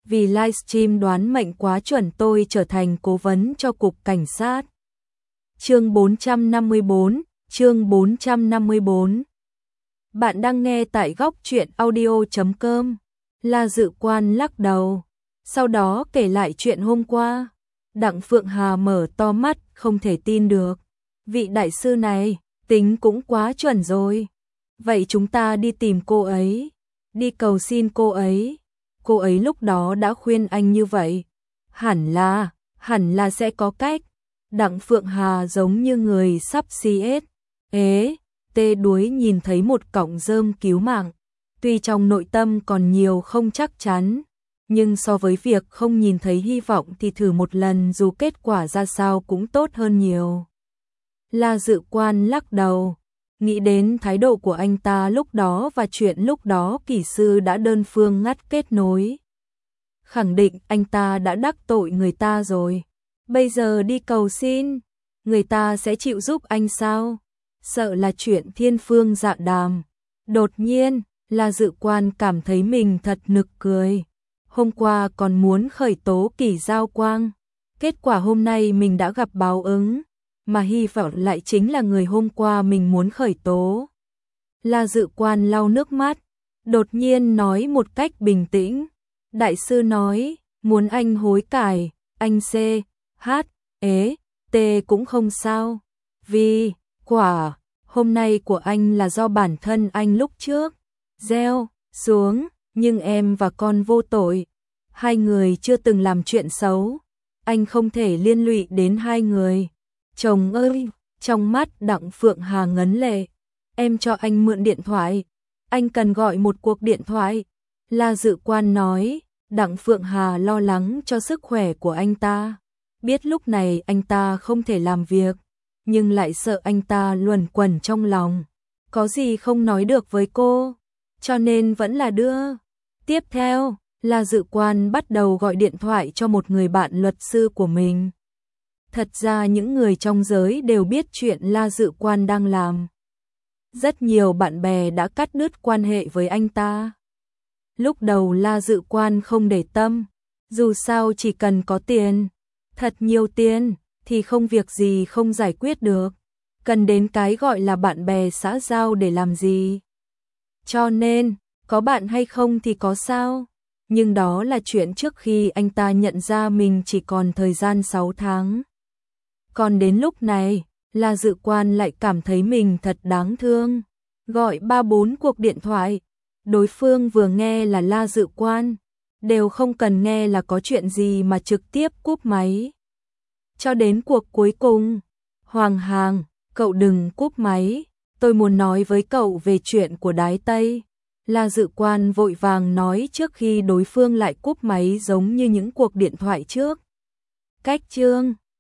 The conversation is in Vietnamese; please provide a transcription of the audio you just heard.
vì livestream đoán mệnh quá chuẩn tôi trở thành cố vấn cho cục cảnh sát. Chương 454, chương 454. Bạn đang nghe tại góc truyện audio.com. La Dự Quan lắc đầu, sau đó kể lại chuyện hôm qua. Đặng Phượng Hà mở to mắt, không thể tin được. Vị đại sư này, tính cũng quá chuẩn rồi. Vậy chúng ta đi tìm cô ấy, đi cầu xin cô ấy. Cô ấy lúc đó đã khuyên anh như vậy. Hẳn là sẽ có cách. Đặng Phượng Hà giống như người sắp CS. Tê đuối nhìn thấy một cọng rơm cứu mạng. Tuy trong nội tâm còn nhiều không chắc chắn, nhưng so với việc không nhìn thấy hy vọng thì thử một lần dù kết quả ra sao cũng tốt hơn nhiều. La Dự Quan lắc đầu, nghĩ đến thái độ của anh ta lúc đó và chuyện lúc đó kỹ sư đã đơn phương ngắt kết nối. Khẳng định anh ta đã đắc tội người ta rồi. Bây giờ đi cầu xin, người ta sẽ chịu giúp anh sao? Sợ là chuyện thiên phương dạ đàm. Đột nhiên, La Dự Quan cảm thấy mình thật nực cười. Hôm qua còn muốn khởi tố Kỷ Giao Quang. Kết quả hôm nay mình đã gặp báo ứng, mà hy vọng lại chính là người hôm qua mình muốn khởi tố. La Dự Quan lau nước mắt, đột nhiên nói một cách bình tĩnh. Đại sư nói, muốn anh hối cải, anh T cũng không sao. Vì, quả, hôm nay của anh là do bản thân anh lúc trước gieo xuống, nhưng em và con vô tội. Hai người chưa từng làm chuyện xấu. Anh không thể liên lụy đến hai người. Chồng ơi, trong mắt Đặng Phượng Hà ngấn lệ. Em cho anh mượn điện thoại. Anh cần gọi một cuộc điện thoại. La Dự Quan nói. Đặng Phượng Hà lo lắng cho sức khỏe của anh ta. Biết lúc này anh ta không thể làm việc, nhưng lại sợ anh ta luẩn quẩn trong lòng. Có gì không nói được với cô, cho nên vẫn là đưa. Tiếp theo, La Dự Quan bắt đầu gọi điện thoại cho một người bạn luật sư của mình. Thật ra những người trong giới đều biết chuyện La Dự Quan đang làm. Rất nhiều bạn bè đã cắt đứt quan hệ với anh ta. Lúc đầu La Dự Quan không để tâm, dù sao chỉ cần có tiền, thật nhiều tiền, thì không việc gì không giải quyết được. Cần đến cái gọi là bạn bè xã giao để làm gì. Cho nên, có bạn hay không thì có sao. Nhưng đó là chuyện trước khi anh ta nhận ra mình chỉ còn thời gian 6 tháng. Còn đến lúc này, La Dự Quan lại cảm thấy mình thật đáng thương. Gọi 3-4 cuộc điện thoại, đối phương vừa nghe là La Dự Quan, đều không cần nghe là có chuyện gì mà trực tiếp cúp máy. Cho đến cuộc cuối cùng, Hoàng Hàng, cậu đừng cúp máy, tôi muốn nói với cậu về chuyện của Đái Tây. La Dự Quan vội vàng nói trước khi đối phương lại cúp máy giống như những cuộc điện thoại trước. Cách chương